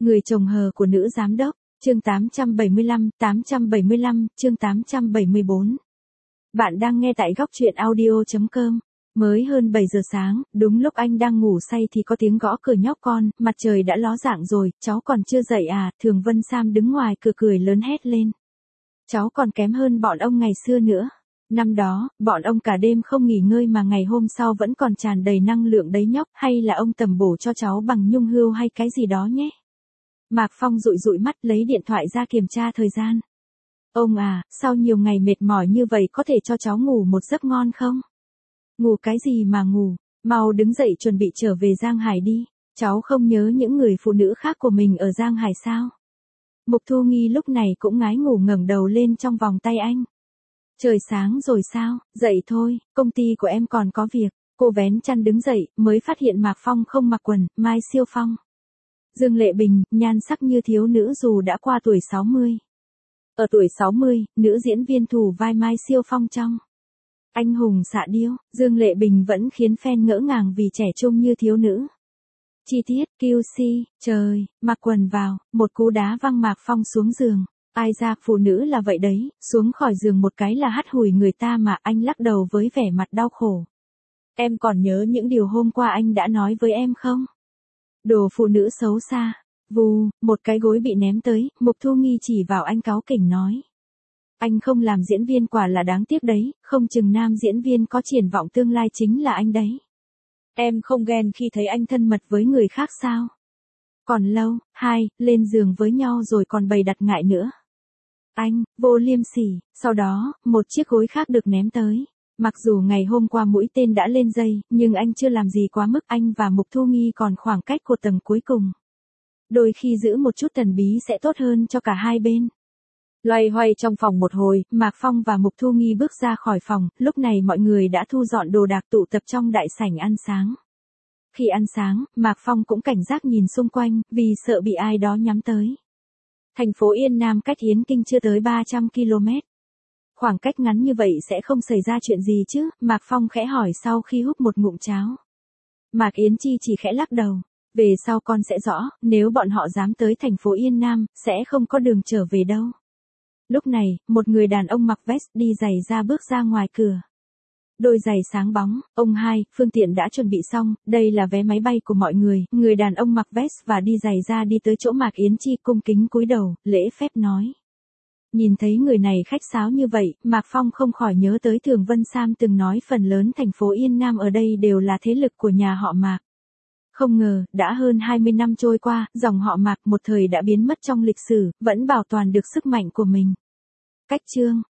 Người chồng hờ của nữ giám đốc, chương 875, chương 874. Bạn đang nghe tại góc truyện audio.com. Mới hơn 7 giờ sáng, đúng lúc anh đang ngủ say thì có tiếng gõ cửa nhóc con, mặt trời đã ló dạng rồi, cháu còn chưa dậy à, Thường Vân Sam đứng ngoài cửa cười lớn hét lên. Cháu còn kém hơn bọn ông ngày xưa nữa. Năm đó, bọn ông cả đêm không nghỉ ngơi mà ngày hôm sau vẫn còn tràn đầy năng lượng đấy nhóc, hay là ông tầm bổ cho cháu bằng nhung hươu hay cái gì đó nhé. Mạc Phong dụi dụi mắt lấy điện thoại ra kiểm tra thời gian. Ông à, sau nhiều ngày mệt mỏi như vậy có thể cho cháu ngủ một giấc ngon không? Ngủ cái gì mà ngủ, mau đứng dậy chuẩn bị trở về Giang Hải đi, cháu không nhớ những người phụ nữ khác của mình ở Giang Hải sao? Mục Thu Nghi lúc này cũng ngái ngủ ngẩng đầu lên trong vòng tay anh. Trời sáng rồi sao, dậy thôi, công ty của em còn có việc. Cô vén chăn đứng dậy, mới phát hiện Mạc Phong không mặc quần, Mai Siêu Phong. Dương Lệ Bình, nhan sắc như thiếu nữ dù đã qua tuổi 60. Ở tuổi 60, nữ diễn viên thủ vai Mai Siêu Phong trong Anh hùng xạ điêu, Dương Lệ Bình vẫn khiến fan ngỡ ngàng vì trẻ trung như thiếu nữ. Chi tiết, QC, trời, mặc quần vào, một cú đá văng Mạc Phong xuống giường. Ai ra phụ nữ là vậy đấy, xuống khỏi giường một cái là hắt hủi người ta mà. Anh lắc đầu với vẻ mặt đau khổ. Em còn nhớ những điều hôm qua anh đã nói với em không? Đồ phụ nữ xấu xa. Vù, một cái gối bị ném tới, Mục Thu Nghi chỉ vào anh cáu kỉnh nói. Anh không làm diễn viên quả là đáng tiếc đấy, không chừng nam diễn viên có triển vọng tương lai chính là anh đấy. Em không ghen khi thấy anh thân mật với người khác sao? Còn lâu, lên giường với nhau rồi còn bày đặt ngại nữa. Anh, vô liêm sỉ, sau đó, một chiếc gối khác được ném tới. Mặc dù ngày hôm qua mũi tên đã lên dây, nhưng anh chưa làm gì quá mức, anh và Mục Thu Nghi còn khoảng cách của tầng cuối cùng. Đôi khi giữ một chút thần bí sẽ tốt hơn cho cả hai bên. Loay hoay trong phòng một hồi, Mạc Phong và Mục Thu Nghi bước ra khỏi phòng, lúc này mọi người đã thu dọn đồ đạc tụ tập trong đại sảnh ăn sáng. Khi ăn sáng, Mạc Phong cũng cảnh giác nhìn xung quanh, vì sợ bị ai đó nhắm tới. Thành phố Yên Nam cách Yến Kinh chưa tới 300 km. Khoảng cách ngắn như vậy sẽ không xảy ra chuyện gì chứ, Mạc Phong khẽ hỏi sau khi húp một ngụm cháo. Mạc Yến Chi chỉ khẽ lắc đầu. Về sau con sẽ rõ, nếu bọn họ dám tới thành phố Yên Nam, sẽ không có đường trở về đâu. Lúc này, một người đàn ông mặc vest đi giày ra bước ra ngoài cửa. Đôi giày sáng bóng, ông hai, phương tiện đã chuẩn bị xong, đây là vé máy bay của mọi người. Người đàn ông mặc vest và đi giày ra đi tới chỗ Mạc Yến Chi cung kính cúi đầu, lễ phép nói. Nhìn thấy người này khách sáo như vậy, Mạc Phong không khỏi nhớ tới Thường Vân Sam từng nói phần lớn thành phố Yên Nam ở đây đều là thế lực của nhà họ Mạc. Không ngờ, đã hơn 20 năm trôi qua, dòng họ Mạc một thời đã biến mất trong lịch sử, vẫn bảo toàn được sức mạnh của mình. Cách chương